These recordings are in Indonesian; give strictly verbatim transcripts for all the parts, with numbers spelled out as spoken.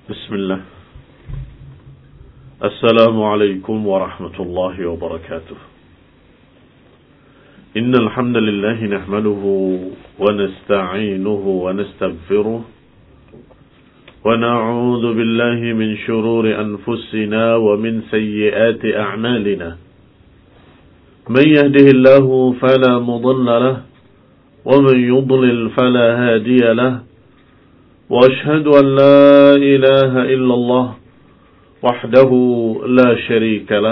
بسم الله. السلام عليكم ورحمة الله وبركاته. إن الحمد لله نحمده ونستعينه ونستغفره ونعوذ بالله من شرور أنفسنا ومن سيئات أعمالنا. من يهده الله فلا مضل له ومن يضلل فلا هادي له. وأشهد أن لا إله إلا الله وحده لا شريك له.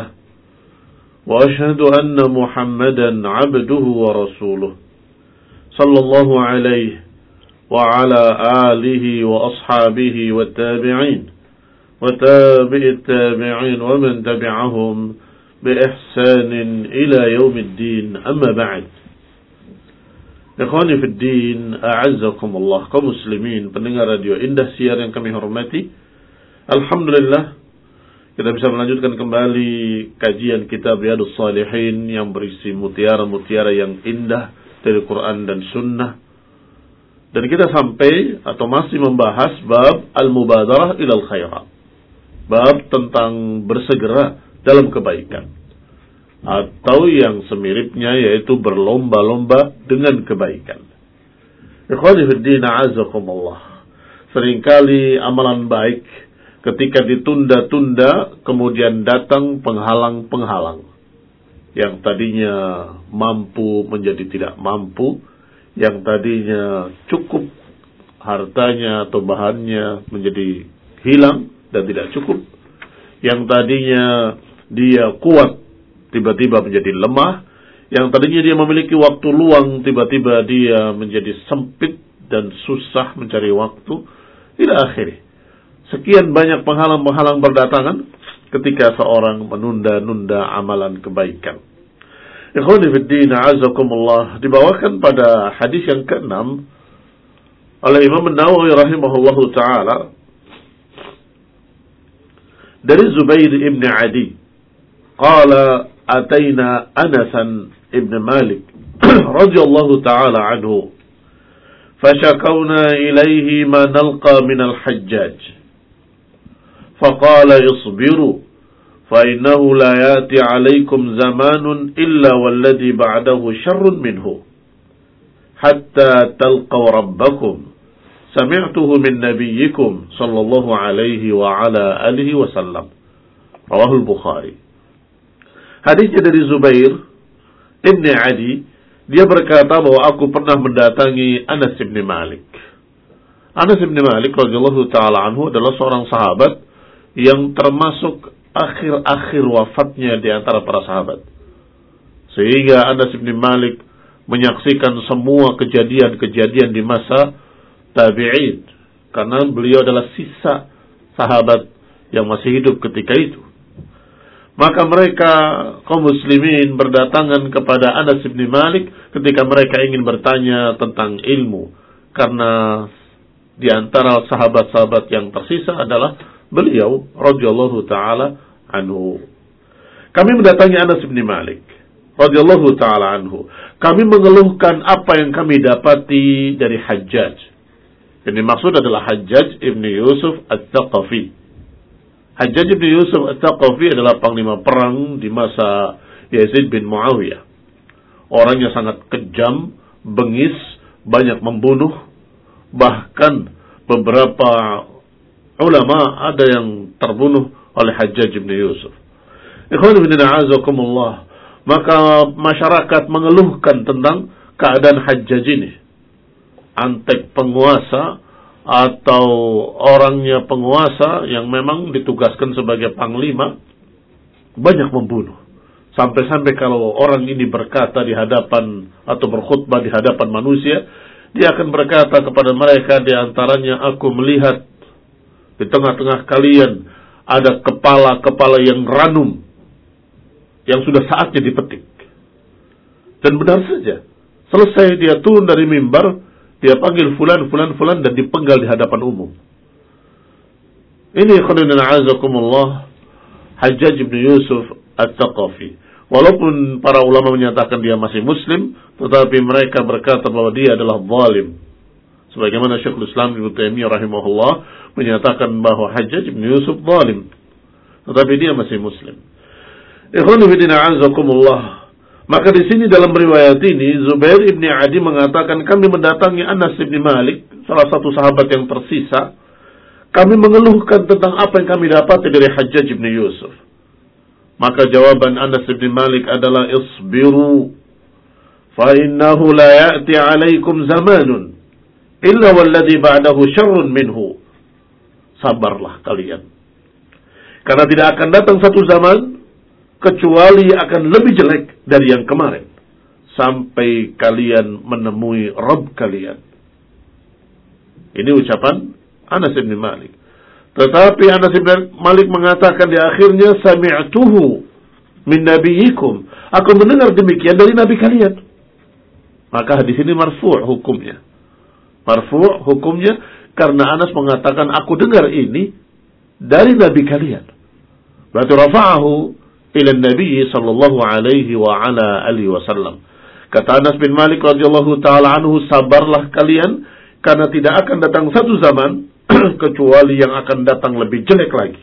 وأشهد أن محمدا عبده ورسوله صلى الله عليه وعلى آله وأصحابه والتابعين وتابع التابعين ومن تبعهم بإحسان إلى يوم الدين. أما بعد. Ikhwani fid din, a'azzakumullah, kaum muslimin, pendengar radio Indah Siar yang kami hormati. Alhamdulillah, kita bisa melanjutkan kembali kajian kitab Riyadhus Shalihin yang berisi mutiara-mutiara yang indah dari Quran dan Sunnah. Dan kita sampai atau masih membahas bab al-mubadarah ilal khairat. Bab tentang bersegera dalam kebaikan. Atau yang semiripnya, yaitu berlomba-lomba dengan kebaikan. Ikhwani fiddin, a'azakumullah. Seringkali amalan baik ketika ditunda-tunda, kemudian datang penghalang-penghalang. Yang tadinya mampu menjadi tidak mampu, yang tadinya cukup hartanya atau bahannya menjadi hilang dan tidak cukup, yang tadinya dia kuat tiba-tiba menjadi lemah, yang tadinya dia memiliki waktu luang tiba-tiba dia menjadi sempit dan susah mencari waktu. Ila akhirih. Sekian banyak penghalang-penghalang berdatangan ketika seorang menunda-nunda amalan kebaikan. Ikhwani fiddin, a'azakumullah, dibawakan pada hadis yang keenam oleh Imam An-Nawawi rahimahullahu ta'ala dari Zubair ibn Adi. Qala atayna Anasan ibn Malik radhiyallahu ta'ala anhu fashakawna ilayhi ma nalqa min al-hajjaj faqala isbiru fa innahu la yati alaykum zamanun illa walladhi ba'dahu sharrun minhu hatta talqaw rabbakum sami'tuhu min nabiyyikum sallallahu alayhi wa ala alihi wa sallam. Rawahul Bukhari. Hadisnya dari Zubair ibn Adi, dia berkata bahwa aku pernah mendatangi Anas ibn Malik. Anas ibn Malik radhiyallahu ta'ala anhu adalah seorang sahabat yang termasuk akhir-akhir wafatnya di antara para sahabat. Sehingga Anas ibn Malik menyaksikan semua kejadian-kejadian di masa tabi'in. Karena beliau adalah sisa sahabat yang masih hidup ketika itu. Maka mereka, kaum muslimin, berdatangan kepada Anas bin Malik ketika mereka ingin bertanya tentang ilmu. Karena di antara sahabat-sahabat yang tersisa adalah beliau, radhiyallahu ta'ala anhu. Kami mendatangi Anas bin Malik, radhiyallahu ta'ala anhu. Kami mengeluhkan apa yang kami dapati dari Hajjaj. Yang dimaksud adalah Hajjaj ibn Yusuf At-Thaqafi. Hajjaj bin Yusuf At-Thaqafi adalah panglima perang di masa Yazid bin Muawiyah. Orangnya sangat kejam, bengis, banyak membunuh. Bahkan beberapa ulama ada yang terbunuh oleh Hajjaj bin Yusuf. Ikhwan fillah, a'azakumullah. Maka masyarakat mengeluhkan tentang keadaan Hajjaj ini. Antek penguasa atau orangnya penguasa yang memang ditugaskan sebagai panglima, banyak membunuh. Sampai-sampai kalau orang ini berkata di hadapan atau berkhutbah di hadapan manusia, dia akan berkata kepada mereka, di antaranya, aku melihat di tengah-tengah kalian ada kepala-kepala yang ranum, yang sudah saatnya dipetik. Dan benar saja, selesai dia turun dari mimbar, dia panggil fulan, fulan, fulan, dan dipenggal di hadapan umum. Ini khairan a'azakumullah Hajjaj bin Yusuf At-Thaqafi. Walaupun para ulama menyatakan dia masih muslim, tetapi mereka berkata bahwa dia adalah zalim. Sebagaimana Syekhul Islam Ibnu Taimiyah rahimahullah menyatakan bahwa Hajjaj bin Yusuf zalim, tetapi dia masih muslim. Ikhwan fillah azakumullah. Maka di sini dalam riwayat ini Zubair bin Adi mengatakan, kami mendatangi Anas bin Malik, salah satu sahabat yang tersisa. Kami mengeluhkan tentang apa yang kami dapati dari Hajjaj bin Yusuf. Maka jawaban Anas bin Malik adalah, isbiru fa innahu la ya'ti 'alaikum zamanun illa walladhi ba'dahu syarrun minhu. Sabarlah kalian, karena tidak akan datang satu zaman kecuali akan lebih jelek dari yang kemarin, sampai kalian menemui Rabb kalian. Ini ucapan Anas bin Malik. Tetapi Anas bin Malik mengatakan di akhirnya, sami'tuhu min nabiyikum, aku mendengar demikian dari nabi kalian. Maka hadis ini marfu' hukumnya. Marfu' hukumnya karena Anas mengatakan, aku dengar ini dari nabi kalian. Berarti rafa'ahu ila Nabi sallallahu alaihi wa ala alihi wasallam. Kata Anas bin Malik radhiyallahu taala anhu, sabarlah kalian karena tidak akan datang satu zaman kecuali yang akan datang lebih jelek lagi,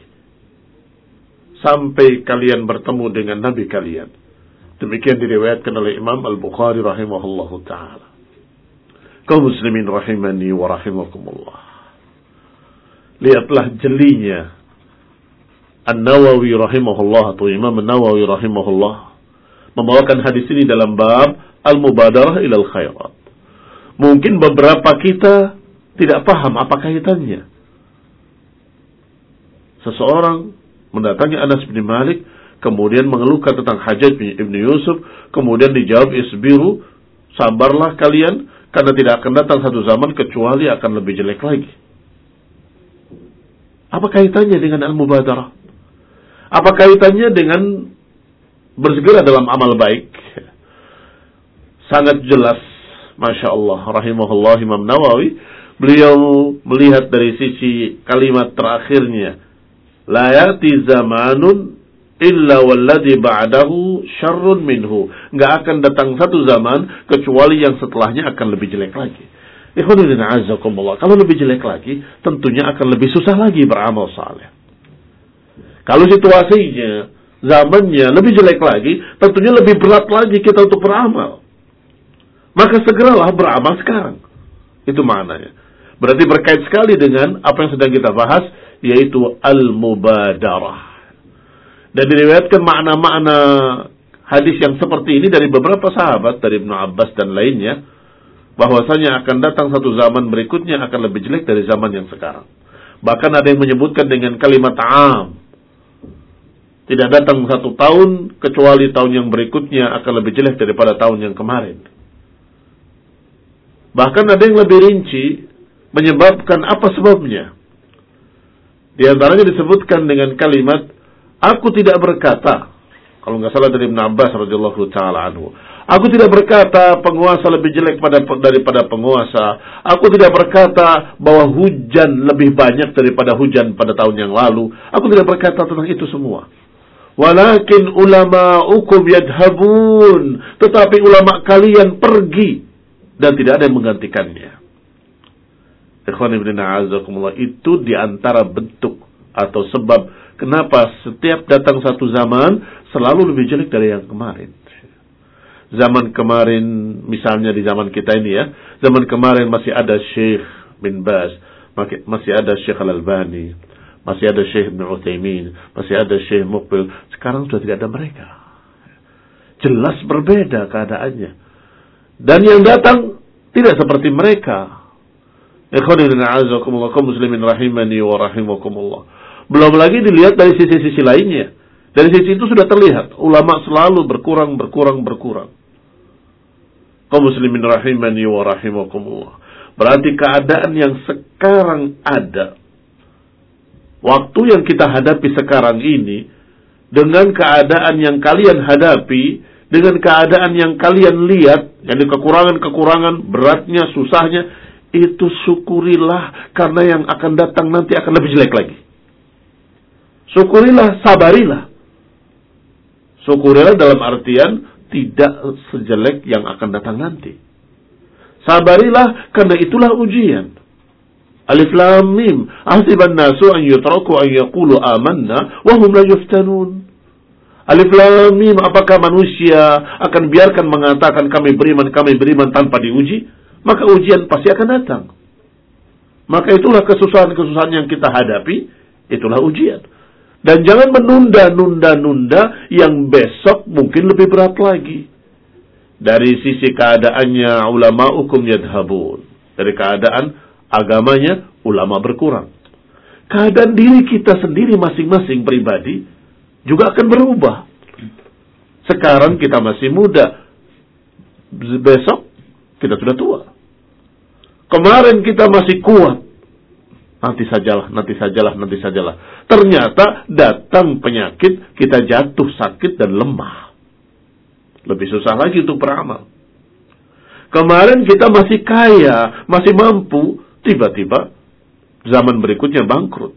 sampai kalian bertemu dengan nabi kalian. Demikian diriwayatkan oleh Imam Al-Bukhari rahimahullahu taala. Kaum muslimin rahimani wa rahimakumullah. Lihatlah jelinya An-Nawawi rahimahullah atau Imam An-Nawawi rahimahullah membawakan hadis ini dalam bab Al-Mubadarah ilal khairat. Mungkin beberapa kita tidak paham apa kaitannya. Seseorang mendatangi Anas bin Malik, kemudian mengeluhkan tentang Hajjaj bin Yusuf, kemudian dijawab, isbiru, sabarlah kalian karena tidak akan datang satu zaman kecuali akan lebih jelek lagi. Apa kaitannya dengan Al-Mubadarah? Apa kaitannya dengan bersegera dalam amal baik? Sangat jelas, Masya Allah, rahimahullah Imam Nawawi, beliau melihat dari sisi kalimat terakhirnya, la ya'ti zamanun illa walladhi ba'dahu syarrun minhu. Enggak akan datang satu zaman kecuali yang setelahnya akan lebih jelek lagi. Ikhwanuddin azakumullah, kalau lebih jelek lagi, tentunya akan lebih susah lagi beramal saleh. Kalau situasinya, zamannya lebih jelek lagi, tentunya lebih berat lagi kita untuk beramal. Maka segeralah beramal sekarang. Itu maknanya. Berarti berkait sekali dengan apa yang sedang kita bahas, yaitu al-mubadarah. Dan diriwayatkan makna-makna hadis yang seperti ini dari beberapa sahabat, dari Ibnu Abbas dan lainnya, bahwasanya akan datang satu zaman berikutnya akan lebih jelek dari zaman yang sekarang. Bahkan ada yang menyebutkan dengan kalimat am. Tidak datang satu tahun kecuali tahun yang berikutnya akan lebih jelek daripada tahun yang kemarin. Bahkan ada yang lebih rinci menyebabkan apa sebabnya. Di antaranya disebutkan dengan kalimat, aku tidak berkata, kalau nggak salah dari Ibn Abbas radhiyallahu taala anhu, aku tidak berkata penguasa lebih jelek pada, daripada penguasa. Aku tidak berkata bahwa hujan lebih banyak daripada hujan pada tahun yang lalu. Aku tidak berkata tentang itu semua. Walakin ulama'ukum yadhabun, tetapi ulama kalian pergi dan tidak ada yang menggantikannya. Ikhwan ibn a'azakumullah, itu diantara bentuk atau sebab kenapa setiap datang satu zaman selalu lebih jelek dari yang kemarin. Zaman kemarin, misalnya di zaman kita ini ya, zaman kemarin masih ada Syekh bin Baz, masih ada Syekh Al-Albani, masih ada Syekh Ibn Utsaimin, masih ada Syekh Muqbil. Sekarang sudah tidak ada mereka. Jelas berbeda keadaannya. Dan yang datang tidak seperti mereka. Ikhwanuddin a'azakumullah, kaum muslimin rahimani wa rahimakumullah. Belum lagi dilihat dari sisi-sisi lainnya. Dari sisi itu sudah terlihat ulama selalu berkurang, berkurang, berkurang. Kaum muslimin rahimani wa rahimakumullah. Berarti keadaan yang sekarang ada, waktu yang kita hadapi sekarang ini, dengan keadaan yang kalian hadapi, dengan keadaan yang kalian lihat, yang kekurangan-kekurangan, beratnya, susahnya, itu syukurilah, karena yang akan datang nanti akan lebih jelek lagi. Syukurilah, sabarilah. Syukurilah dalam artian tidak sejelek yang akan datang nanti. Sabarilah, karena itulah ujian. Alif Lam Mim, ahsiban nasu an yutraku an yaqulu amanna wa hum la yuftanun. Alif Lam Mim, apakah manusia akan biarkan mengatakan kami beriman, kami beriman tanpa diuji? Maka ujian pasti akan datang. Maka itulah kesusahan-kesusahan yang kita hadapi, itulah ujian. Dan jangan menunda-nunda-nunda yang besok mungkin lebih berat lagi. Dari sisi keadaannya ulama hukum yadhabun. Dari keadaan agamanya ulama berkurang. Keadaan diri kita sendiri masing-masing pribadi juga akan berubah. Sekarang kita masih muda, besok kita sudah tua. Kemarin kita masih kuat, nanti sajalah, nanti sajalah, nanti sajalah. Ternyata datang penyakit, kita jatuh sakit dan lemah. Lebih susah lagi untuk beramal. Kemarin kita masih kaya, masih mampu, tiba-tiba zaman berikutnya bangkrut.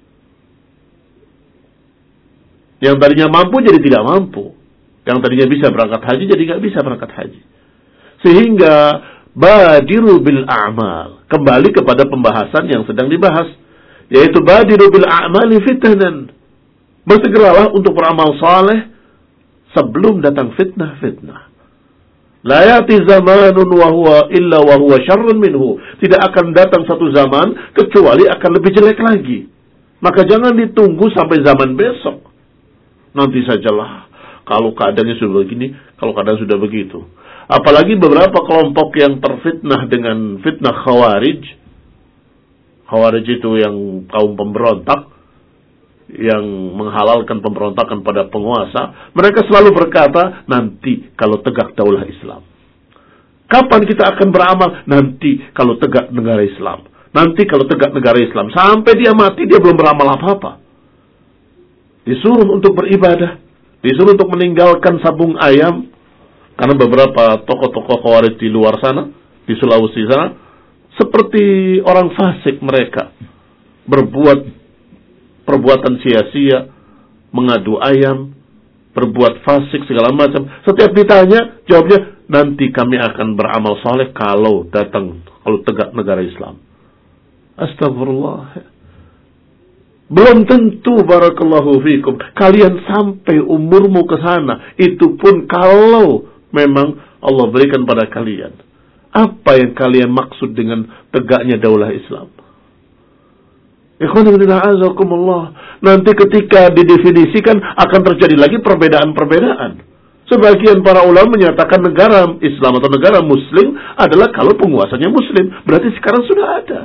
Yang tadinya mampu jadi tidak mampu. Yang tadinya bisa berangkat haji jadi nggak bisa berangkat haji. Sehingga badiru bil a'mal. Kembali kepada pembahasan yang sedang dibahas, yaitu badiru bil a'mali fitnan. Bersegeralah untuk beramal saleh sebelum datang fitnah-fitnah. La yati zamanun wa huwa illa wa huwa syarrun minhu. Tidak akan datang satu zaman kecuali akan lebih jelek lagi. Maka jangan ditunggu sampai zaman besok. Nanti sajalah. Kalau keadaannya sudah begini, kalau keadaan sudah begitu. Apalagi beberapa kelompok yang terfitnah dengan fitnah khawarij. Khawarij itu yang kaum pemberontak, yang menghalalkan pemberontakan pada penguasa. Mereka selalu berkata, nanti kalau tegak daulah Islam. Kapan kita akan beramal? Nanti kalau tegak negara Islam. Nanti kalau tegak negara Islam. Sampai dia mati, dia belum beramal apa-apa. Disuruh untuk beribadah, disuruh untuk meninggalkan sabung ayam. Karena beberapa tokoh-tokoh Khawarij di luar sana, di Sulawesi sana, seperti orang fasik mereka. Berbuat perbuatan sia-sia, mengadu ayam, berbuat fasik segala macam. Setiap ditanya, jawabnya, nanti kami akan beramal soleh kalau datang, kalau tegak negara Islam. Astagfirullah. Belum tentu, barakallahu fikum, kalian sampai umurmu ke sana. Itu pun kalau memang Allah berikan pada kalian. Apa yang kalian maksud dengan tegaknya daulah Islam? Nanti ketika didefinisikan akan terjadi lagi perbedaan-perbedaan. Sebagian para ulama menyatakan negara Islam atau negara Muslim adalah kalau penguasanya Muslim. Berarti sekarang sudah ada.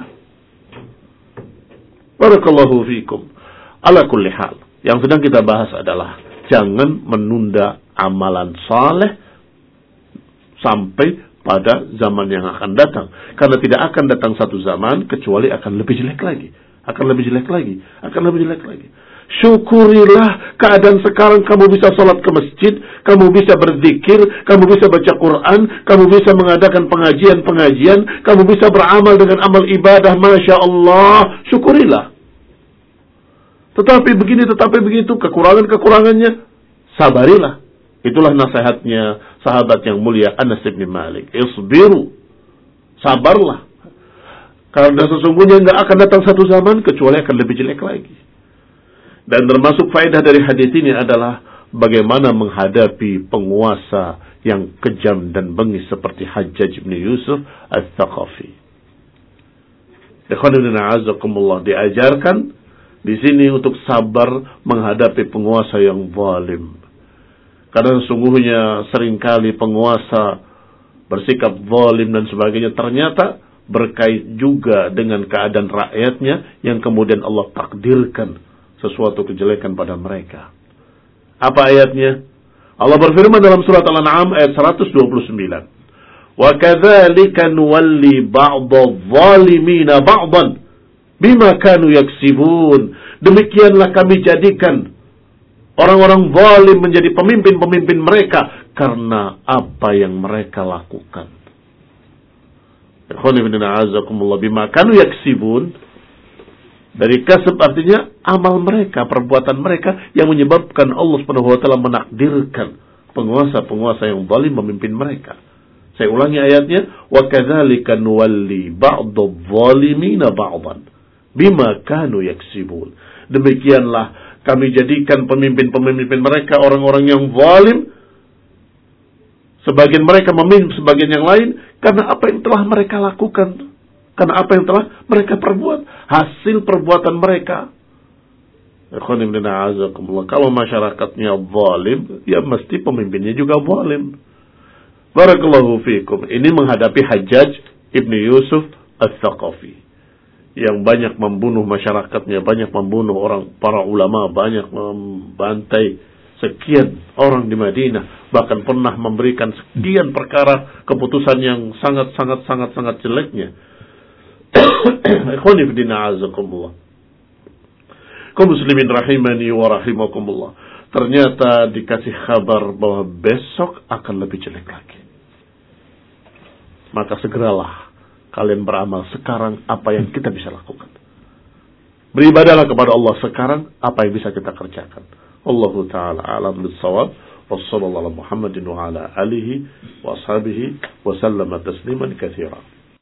Barakallahu fikum. Ala kulli hal. Yang sedang kita bahas adalah jangan menunda amalan saleh sampai pada zaman yang akan datang. Karena tidak akan datang satu zaman kecuali akan lebih jelek lagi. Akan lebih jelek lagi. Akan lebih jelek lagi. Syukurilah keadaan sekarang kamu bisa sholat ke masjid, kamu bisa berzikir, kamu bisa baca Quran, kamu bisa mengadakan pengajian-pengajian, kamu bisa beramal dengan amal ibadah, Masya Allah. Syukurilah. Tetapi begini, tetapi begitu, kekurangan-kekurangannya, sabarilah. Itulah nasihatnya sahabat yang mulia Anas bin Malik. Isbiru. Sabarlah. Karena sesungguhnya tidak akan datang satu zaman kecuali akan lebih jelek lagi. Dan termasuk faedah dari hadis ini adalah bagaimana menghadapi penguasa yang kejam dan bengis seperti Hajjaj bin Yusuf Al-Thaqafi. Ikhwanina a'azakumullah, diajarkan di sini untuk sabar menghadapi penguasa yang zalim. Karena sesungguhnya seringkali penguasa bersikap zalim dan sebagainya ternyata berkait juga dengan keadaan rakyatnya yang kemudian Allah takdirkan sesuatu kejelekan pada mereka. Apa ayatnya? Allah berfirman dalam surat Al-An'am ayat seratus dua puluh sembilan. Wa kadzalika nuwalli ba'dadh-dhalimina ba'dan bima kanu yaksibun. Demikianlah kami jadikan orang-orang zalim menjadi pemimpin-pemimpin mereka karena apa yang mereka lakukan. Ikhwan ibn a'azakumullah, bima kanu yaksibun. Dari kasab artinya amal mereka, perbuatan mereka yang menyebabkan Allah Subhanahu wa taala menakdirkan penguasa-penguasa yang zalim memimpin mereka. Saya ulangi ayatnya, wa kadzalika nuwalli ba'dadh-dhalimina ba'dhan bima kanu yaksibun. Demikianlah kami jadikan pemimpin-pemimpin mereka orang-orang yang zalim, sebagian mereka memimpin sebagian yang lain karena apa yang telah mereka lakukan, karena apa yang telah mereka perbuat, hasil perbuatan mereka. Kalau masyarakatnya zalim, ya mesti pemimpinnya juga zalim. Barakallahu fiikum. Ini menghadapi Hajjaj Ibnu Yusuf Ats-Tsaqafi yang banyak membunuh masyarakatnya, banyak membunuh orang, para ulama, banyak membantai sekian orang di Madinah, bahkan pernah memberikan sekian perkara keputusan yang sangat-sangat sangat-sangat jeleknya. Ikhwani fi din a'azakumullah. Kaum muslimin rahimani wa rahimakumullah. Ternyata dikasih kabar bahwa besok akan lebih jelek lagi. Maka segeralah kalian beramal sekarang apa yang kita bisa lakukan. Beribadahlah kepada Allah sekarang apa yang bisa kita kerjakan. Allahu ta'ala a'lam bis-shawab. Wassallallahu ala Muhammadin wa ala alihi wa ashabihi wa sallama tasliman katsiran.